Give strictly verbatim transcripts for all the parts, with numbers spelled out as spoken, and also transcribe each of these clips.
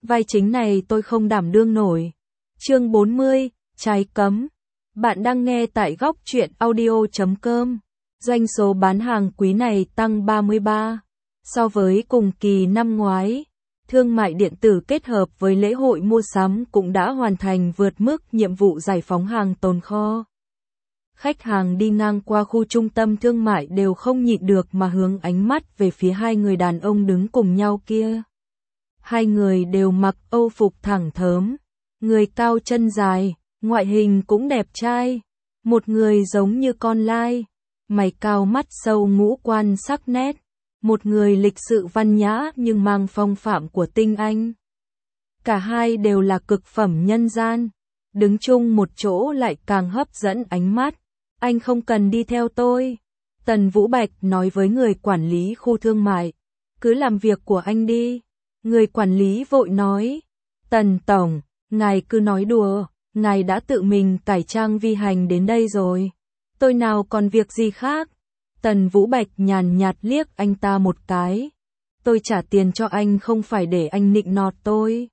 vai chính này tôi không đảm đương nổi. Chương bốn mươi, trái cấm. Bạn đang nghe tại góc truyện audio chấm com. Doanh số bán hàng quý này tăng ba mươi ba so với cùng kỳ năm ngoái. Thương mại điện tử kết hợp với lễ hội mua sắm cũng đã hoàn thành vượt mức nhiệm vụ giải phóng hàng tồn kho. Khách hàng đi ngang qua khu trung tâm thương mại đều không nhịn được mà hướng ánh mắt về phía hai người đàn ông đứng cùng nhau kia. Hai người đều mặc âu phục thẳng thớm, người cao chân dài, ngoại hình cũng đẹp trai. Một người giống như con lai, mày cao mắt sâu ngũ quan sắc nét. Một người lịch sự văn nhã nhưng mang phong phạm của tinh anh. Cả hai đều là cực phẩm nhân gian, đứng chung một chỗ lại càng hấp dẫn ánh mắt. Anh không cần đi theo tôi, Tần Vũ Bạch nói với người quản lý khu thương mại. Cứ làm việc của anh đi. Người quản lý vội nói. Tần Tổng, ngài cứ nói đùa, ngài đã tự mình cải trang vi hành đến đây rồi. Tôi nào còn việc gì khác. Tần Vũ Bạch nhàn nhạt liếc anh ta một cái. Tôi trả tiền cho anh không phải để anh nịnh nọt tôi.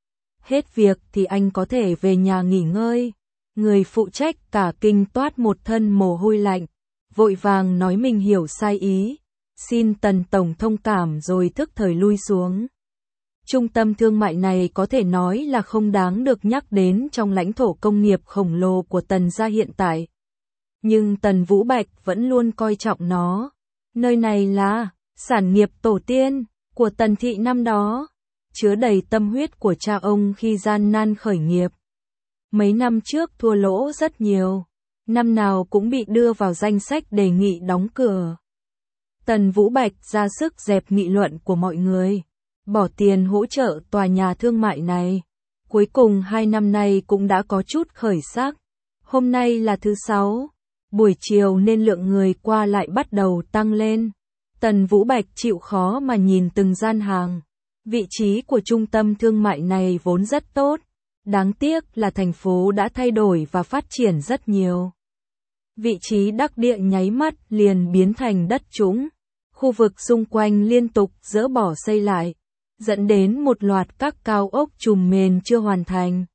Hết việc thì anh có thể về nhà nghỉ ngơi. Người phụ trách cả kinh toát một thân mồ hôi lạnh, vội vàng nói mình hiểu sai ý. Xin Tần Tổng thông cảm rồi thức thời lui xuống. Trung tâm thương mại này có thể nói là không đáng được nhắc đến trong lãnh thổ công nghiệp khổng lồ của Tần gia hiện tại. Nhưng Tần Vũ Bạch vẫn luôn coi trọng nó. Nơi này là sản nghiệp tổ tiên của Tần thị năm đó, chứa đầy tâm huyết của cha ông khi gian nan khởi nghiệp. Mấy năm trước thua lỗ rất nhiều, năm nào cũng bị đưa vào danh sách đề nghị đóng cửa. Tần Vũ Bạch ra sức dẹp nghị luận của mọi người, bỏ tiền hỗ trợ tòa nhà thương mại này. Cuối cùng hai năm nay cũng đã có chút khởi sắc. Hôm nay là thứ sáu, buổi chiều nên lượng người qua lại bắt đầu tăng lên. Tần Vũ Bạch chịu khó mà nhìn từng gian hàng. Vị trí của trung tâm thương mại này vốn rất tốt. Đáng tiếc là thành phố đã thay đổi và phát triển rất nhiều. Vị trí đắc địa nháy mắt liền biến thành đất trũng. Khu vực xung quanh liên tục dỡ bỏ xây lại, dẫn đến một loạt các cao ốc trùm mền chưa hoàn thành.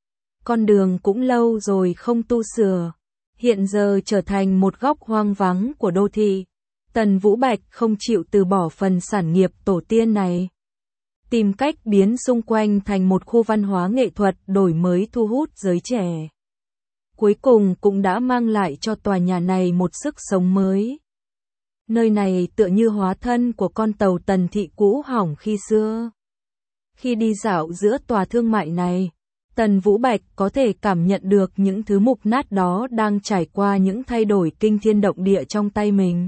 Con đường cũng lâu rồi không tu sửa, hiện giờ trở thành một góc hoang vắng của đô thị. Tần Vũ Bạch không chịu từ bỏ phần sản nghiệp tổ tiên này. Tìm cách biến xung quanh thành một khu văn hóa nghệ thuật đổi mới thu hút giới trẻ. Cuối cùng cũng đã mang lại cho tòa nhà này một sức sống mới. Nơi này tựa như hóa thân của con tàu Tần thị cũ hỏng khi xưa. Khi đi dạo giữa tòa thương mại này, Tần Vũ Bạch có thể cảm nhận được những thứ mục nát đó đang trải qua những thay đổi kinh thiên động địa trong tay mình.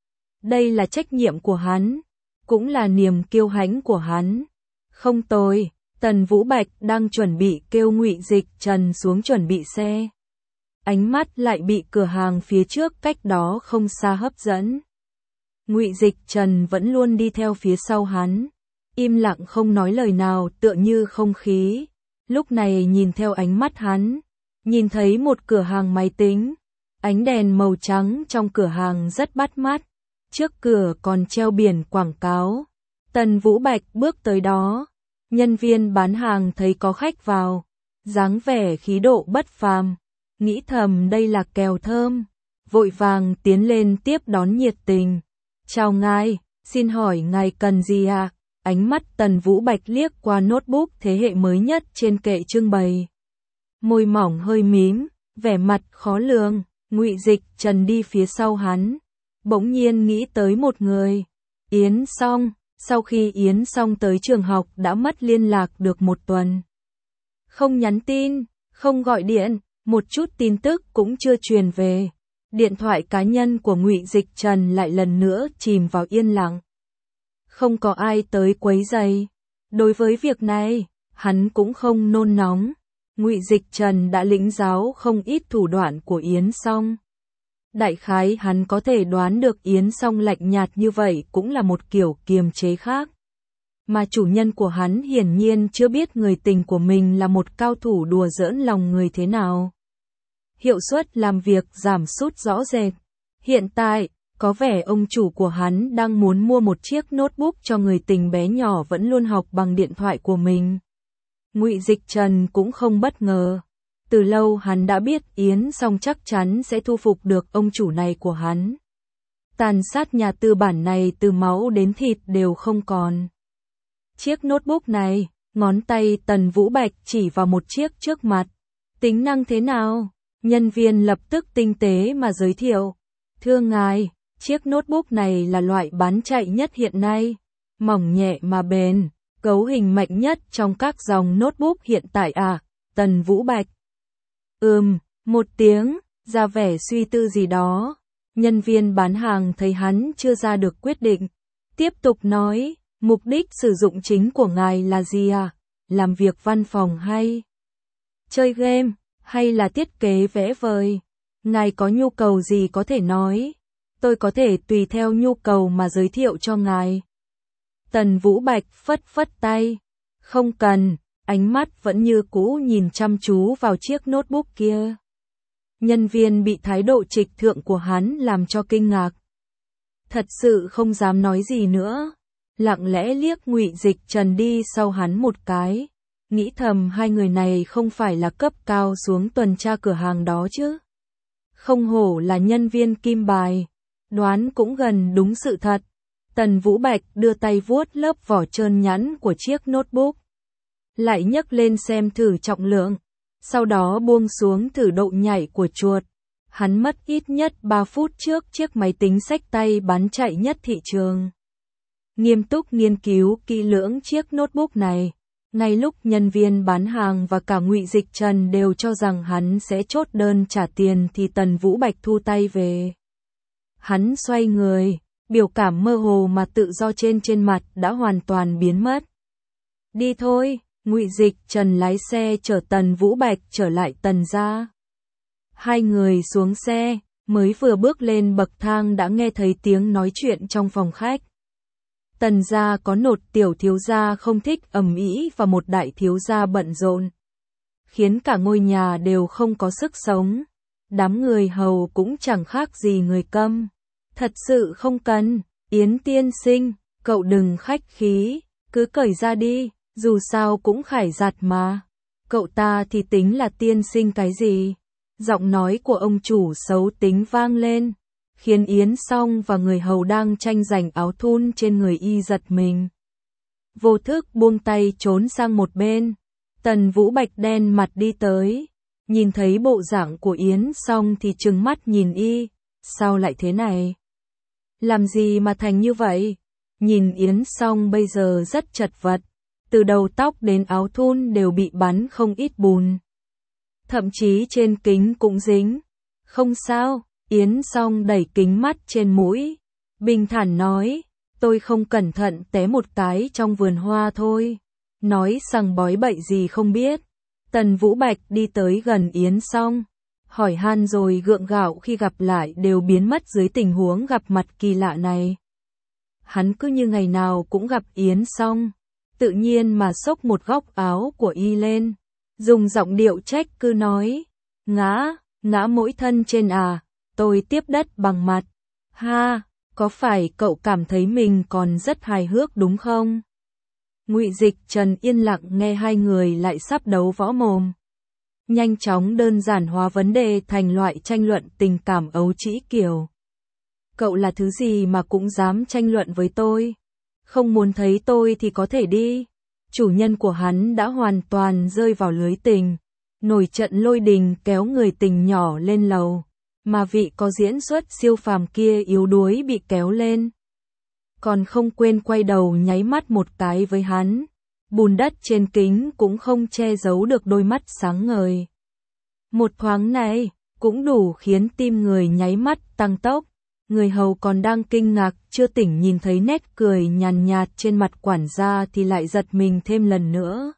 Đây là trách nhiệm của hắn, cũng là niềm kiêu hãnh của hắn. Không tồi, Tần Vũ Bạch đang chuẩn bị kêu Ngụy Dịch Trần xuống chuẩn bị xe. Ánh mắt lại bị cửa hàng phía trước cách đó không xa hấp dẫn. Ngụy Dịch Trần vẫn luôn đi theo phía sau hắn, im lặng không nói lời nào, tựa như không khí. Lúc này nhìn theo ánh mắt hắn, nhìn thấy một cửa hàng máy tính. Ánh đèn màu trắng trong cửa hàng rất bắt mắt. Trước cửa còn treo biển quảng cáo. Tần Vũ Bạch bước tới đó. Nhân viên bán hàng thấy có khách vào, dáng vẻ khí độ bất phàm, nghĩ thầm đây là kèo thơm, vội vàng tiến lên tiếp đón nhiệt tình. Chào ngài, xin hỏi ngài cần gì ạ? À? Ánh mắt Tần Vũ Bạch liếc qua notebook thế hệ mới nhất trên kệ trưng bày. Môi mỏng hơi mím, vẻ mặt khó lường. Ngụy Dịch Trần đi phía sau hắn, bỗng nhiên nghĩ tới một người. Yến Song. Sau khi Yến Song tới trường học đã mất liên lạc được một tuần. Không nhắn tin, không gọi điện, một chút tin tức cũng chưa truyền về. Điện thoại cá nhân của Ngụy Dịch Trần lại lần nữa chìm vào yên lặng. Không có ai tới quấy rầy. Đối với việc này, hắn cũng không nôn nóng. Ngụy Dịch Trần đã lĩnh giáo không ít thủ đoạn của Yến Song. Đại khái hắn có thể đoán được Yến Song lạnh nhạt như vậy cũng là một kiểu kiềm chế khác. Mà chủ nhân của hắn hiển nhiên chưa biết người tình của mình là một cao thủ đùa giỡn lòng người thế nào. Hiệu suất làm việc giảm sút rõ rệt. Hiện tại, có vẻ ông chủ của hắn đang muốn mua một chiếc notebook cho người tình bé nhỏ vẫn luôn học bằng điện thoại của mình. Ngụy Dịch Trần cũng không bất ngờ. Từ lâu hắn đã biết Yến Song chắc chắn sẽ thu phục được ông chủ này của hắn. Tàn sát nhà tư bản này từ máu đến thịt đều không còn. Chiếc notebook này, ngón tay Tần Vũ Bạch chỉ vào một chiếc trước mặt. Tính năng thế nào? Nhân viên lập tức tinh tế mà giới thiệu. Thưa ngài, chiếc notebook này là loại bán chạy nhất hiện nay. Mỏng nhẹ mà bền, cấu hình mạnh nhất trong các dòng notebook hiện tại à? Tần Vũ Bạch. Ừm, một tiếng, ra vẻ suy tư gì đó. Nhân viên bán hàng thấy hắn chưa ra được quyết định. Tiếp tục nói, mục đích sử dụng chính của ngài là gì à? Làm việc văn phòng hay chơi game, hay là thiết kế vẽ vời? Ngài có nhu cầu gì có thể nói. Tôi có thể tùy theo nhu cầu mà giới thiệu cho ngài. Tần Vũ Bạch phất phất tay. Không cần, ánh mắt vẫn như cũ nhìn chăm chú vào chiếc notebook kia. Nhân viên bị thái độ trịch thượng của hắn làm cho kinh ngạc. Thật sự không dám nói gì nữa. Lặng lẽ liếc Ngụy Dịch Trần đi sau hắn một cái. Nghĩ thầm hai người này không phải là cấp cao xuống tuần tra cửa hàng đó chứ. Không hổ là nhân viên kim bài. Đoán cũng gần đúng sự thật. Tần Vũ Bạch đưa tay vuốt lớp vỏ trơn nhẵn của chiếc notebook. Lại nhấc lên xem thử trọng lượng. Sau đó buông xuống thử độ nhạy của chuột. Hắn mất ít nhất ba phút trước chiếc máy tính xách tay bán chạy nhất thị trường. Nghiêm túc nghiên cứu kỹ lưỡng chiếc notebook này. Ngay lúc nhân viên bán hàng và cả Ngụy Dịch Trần đều cho rằng hắn sẽ chốt đơn trả tiền thì Tần Vũ Bạch thu tay về. Hắn xoay người, biểu cảm mơ hồ mà tự do trên trên mặt đã hoàn toàn biến mất. Đi thôi, Ngụy Dịch Trần lái xe chở Tần Vũ Bạch trở lại Tần gia. Hai người xuống xe, mới vừa bước lên bậc thang đã nghe thấy tiếng nói chuyện trong phòng khách. Tần gia có một tiểu thiếu gia không thích ầm ĩ và một đại thiếu gia bận rộn, khiến cả ngôi nhà đều không có sức sống. Đám người hầu cũng chẳng khác gì người câm. Thật sự không cần, Yến tiên sinh, cậu đừng khách khí, cứ cởi ra đi, dù sao cũng khải giặt mà. Cậu ta thì tính là tiên sinh cái gì? Giọng nói của ông chủ xấu tính vang lên, khiến Yến Song và người hầu đang tranh giành áo thun trên người y giật mình. Vô thức buông tay trốn sang một bên. Tần Vũ Bạch đen mặt đi tới, nhìn thấy bộ dạng của Yến Song thì trừng mắt nhìn y. Sao lại thế này? Làm gì mà thành như vậy? Nhìn Yến Song bây giờ rất chật vật, từ đầu tóc đến áo thun đều bị bắn không ít bùn. Thậm chí trên kính cũng dính. Không sao, Yến Song đẩy kính mắt trên mũi. Bình thản nói, tôi không cẩn thận té một cái trong vườn hoa thôi. Nói sằng bói bậy gì không biết. Tần Vũ Bạch đi tới gần Yến Song, hỏi han rồi gượng gạo khi gặp lại đều biến mất dưới tình huống gặp mặt kỳ lạ này. Hắn cứ như ngày nào cũng gặp Yến Song, tự nhiên mà xốc một góc áo của y lên, dùng giọng điệu trách cứ nói, ngã, ngã mỗi thân trên à, tôi tiếp đất bằng mặt. Ha, có phải cậu cảm thấy mình còn rất hài hước đúng không? Ngụy Dịch Trần yên lặng nghe hai người lại sắp đấu võ mồm. Nhanh chóng đơn giản hóa vấn đề thành loại tranh luận tình cảm ấu trĩ kiểu. Cậu là thứ gì mà cũng dám tranh luận với tôi? Không muốn thấy tôi thì có thể đi. Chủ nhân của hắn đã hoàn toàn rơi vào lưới tình. Nổi trận lôi đình kéo người tình nhỏ lên lầu. Mà vị có diễn xuất siêu phàm kia yếu đuối bị kéo lên. Còn không quên quay đầu nháy mắt một cái với hắn. Bùn đất trên kính cũng không che giấu được đôi mắt sáng ngời. Một thoáng này, cũng đủ khiến tim người nháy mắt tăng tốc. Người hầu còn đang kinh ngạc, chưa tỉnh nhìn thấy nét cười nhàn nhạt trên mặt quản gia thì lại giật mình thêm lần nữa.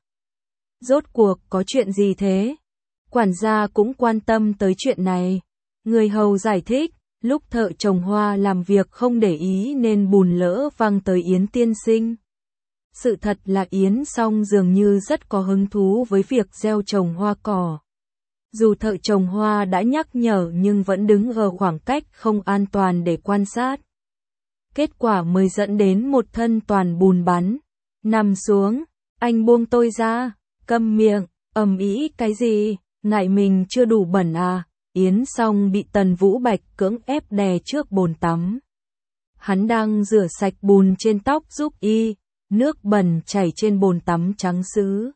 Rốt cuộc có chuyện gì thế? Quản gia cũng quan tâm tới chuyện này. Người hầu giải thích, lúc thợ trồng hoa làm việc không để ý nên bùn lỡ văng tới Yến tiên sinh. Sự thật là Yến Song dường như rất có hứng thú với việc gieo trồng hoa cỏ. Dù thợ trồng hoa đã nhắc nhở nhưng vẫn đứng ở khoảng cách không an toàn để quan sát. Kết quả mới dẫn đến một thân toàn bùn bắn. Nằm xuống, anh buông tôi ra, câm miệng, ầm ĩ cái gì, ngại mình chưa đủ bẩn à, Yến Song bị Tần Vũ Bạch cưỡng ép đè trước bồn tắm. Hắn đang rửa sạch bùn trên tóc giúp y, nước bẩn chảy trên bồn tắm trắng sứ.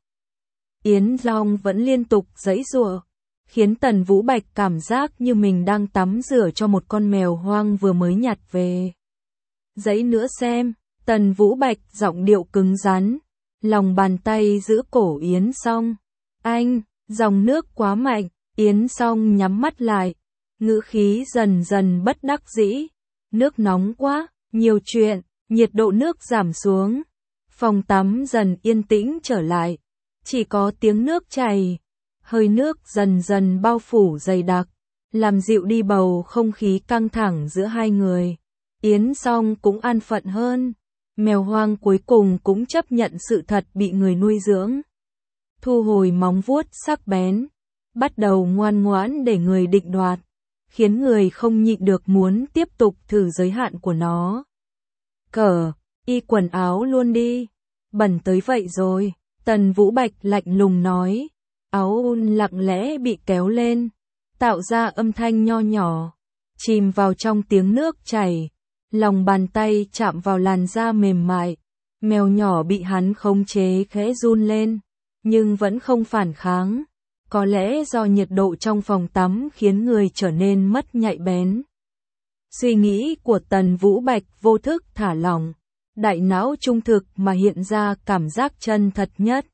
Yến Long vẫn liên tục giãy giụa, khiến Tần Vũ Bạch cảm giác như mình đang tắm rửa cho một con mèo hoang vừa mới nhặt về. Giãy nữa xem, Tần Vũ Bạch giọng điệu cứng rắn, lòng bàn tay giữ cổ Yến Song. Anh, dòng nước quá mạnh, Yến Song nhắm mắt lại, ngữ khí dần dần bất đắc dĩ. Nước nóng quá, nhiều chuyện, nhiệt độ nước giảm xuống. Phòng tắm dần yên tĩnh trở lại, chỉ có tiếng nước chảy, hơi nước dần dần bao phủ dày đặc, làm dịu đi bầu không khí căng thẳng giữa hai người. Yến Song cũng an phận hơn, mèo hoang cuối cùng cũng chấp nhận sự thật bị người nuôi dưỡng. Thu hồi móng vuốt sắc bén, bắt đầu ngoan ngoãn để người định đoạt, khiến người không nhịn được muốn tiếp tục thử giới hạn của nó. Cờ, y quần áo luôn đi, bẩn tới vậy rồi, Tần Vũ Bạch lạnh lùng nói. Áo un lặng lẽ bị kéo lên, tạo ra âm thanh nho nhỏ, chìm vào trong tiếng nước chảy, lòng bàn tay chạm vào làn da mềm mại, mèo nhỏ bị hắn khống chế khẽ run lên, nhưng vẫn không phản kháng, có lẽ do nhiệt độ trong phòng tắm khiến người trở nên mất nhạy bén. Suy nghĩ của Tần Vũ Bạch vô thức thả lỏng, đại não trung thực mà hiện ra cảm giác chân thật nhất.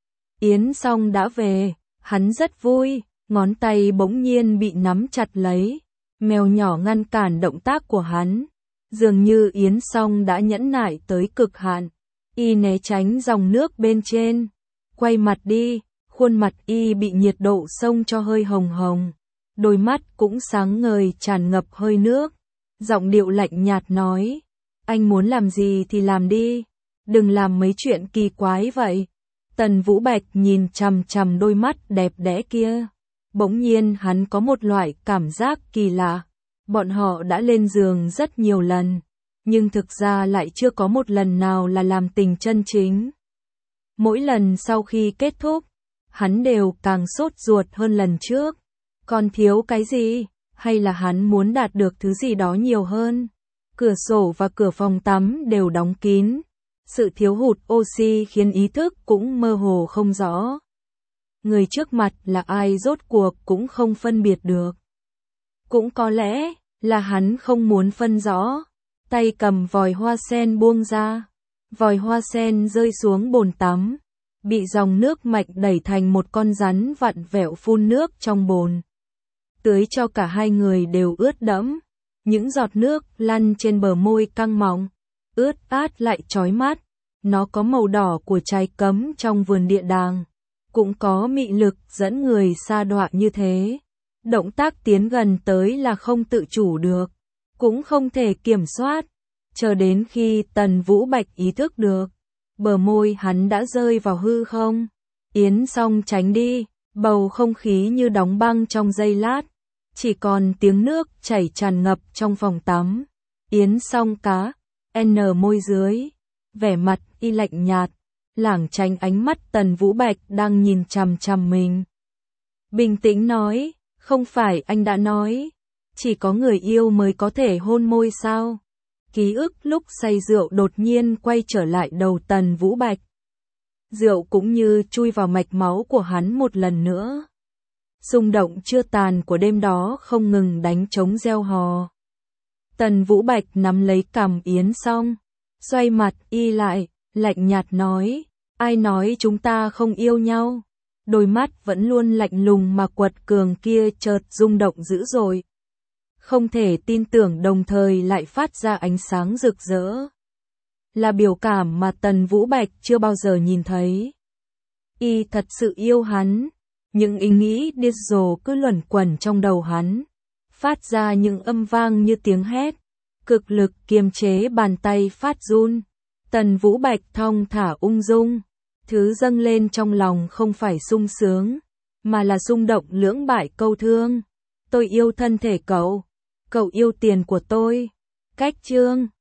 Yến Song đã về, hắn rất vui, ngón tay bỗng nhiên bị nắm chặt lấy, mèo nhỏ ngăn cản động tác của hắn, dường như Yến Song đã nhẫn nại tới cực hạn, y né tránh dòng nước bên trên, quay mặt đi, khuôn mặt y bị nhiệt độ xông cho hơi hồng hồng, đôi mắt cũng sáng ngời tràn ngập hơi nước, giọng điệu lạnh nhạt nói, anh muốn làm gì thì làm đi, đừng làm mấy chuyện kỳ quái vậy. Tần Vũ Bạch nhìn chằm chằm đôi mắt đẹp đẽ kia. Bỗng nhiên hắn có một loại cảm giác kỳ lạ. Bọn họ đã lên giường rất nhiều lần, nhưng thực ra lại chưa có một lần nào là làm tình chân chính. Mỗi lần sau khi kết thúc, hắn đều càng sốt ruột hơn lần trước. Còn thiếu cái gì? Hay là hắn muốn đạt được thứ gì đó nhiều hơn? Cửa sổ và cửa phòng tắm đều đóng kín. Sự thiếu hụt oxy khiến ý thức cũng mơ hồ không rõ. Người trước mặt là ai rốt cuộc cũng không phân biệt được. Cũng có lẽ là hắn không muốn phân rõ. Tay cầm vòi hoa sen buông ra. Vòi hoa sen rơi xuống bồn tắm. Bị dòng nước mạnh đẩy thành một con rắn vặn vẹo phun nước trong bồn. Tưới cho cả hai người đều ướt đẫm. Những giọt nước lăn trên bờ môi căng mọng, ướt át lại chói mắt. Nó có màu đỏ của trái cấm trong vườn địa đàng, cũng có mị lực dẫn người sa đọa như thế. Động tác tiến gần tới là không tự chủ được, cũng không thể kiểm soát, chờ đến khi Tần Vũ Bạch ý thức được, bờ môi hắn đã rơi vào hư không. Yến Song tránh đi, bầu không khí như đóng băng trong giây lát, chỉ còn tiếng nước chảy tràn ngập trong phòng tắm. Yến Song cá, n môi dưới, vẻ mặt y lạnh nhạt, lảng tránh ánh mắt Tần Vũ Bạch đang nhìn chằm chằm mình. Bình tĩnh nói, không phải anh đã nói, chỉ có người yêu mới có thể hôn môi sao? Ký ức lúc say rượu đột nhiên quay trở lại đầu Tần Vũ Bạch. Rượu cũng như chui vào mạch máu của hắn một lần nữa. Xung động chưa tàn của đêm đó không ngừng đánh trống reo hò. Tần Vũ Bạch nắm lấy cằm Yến Song, xoay mặt y lại, lạnh nhạt nói, ai nói chúng ta không yêu nhau? Đôi mắt vẫn luôn lạnh lùng mà quật cường kia chợt rung động dữ dội. Không thể tin tưởng đồng thời lại phát ra ánh sáng rực rỡ. Là biểu cảm mà Tần Vũ Bạch chưa bao giờ nhìn thấy. Y thật sự yêu hắn, những ý nghĩ điên rồ cứ luẩn quẩn trong đầu hắn, phát ra những âm vang như tiếng hét. Cực lực kiềm chế bàn tay phát run. Tần Vũ Bạch thong thả ung dung. Thứ dâng lên trong lòng không phải sung sướng, mà là rung động lưỡng bại câu thương. Tôi yêu thân thể cậu, cậu yêu tiền của tôi. Cách chương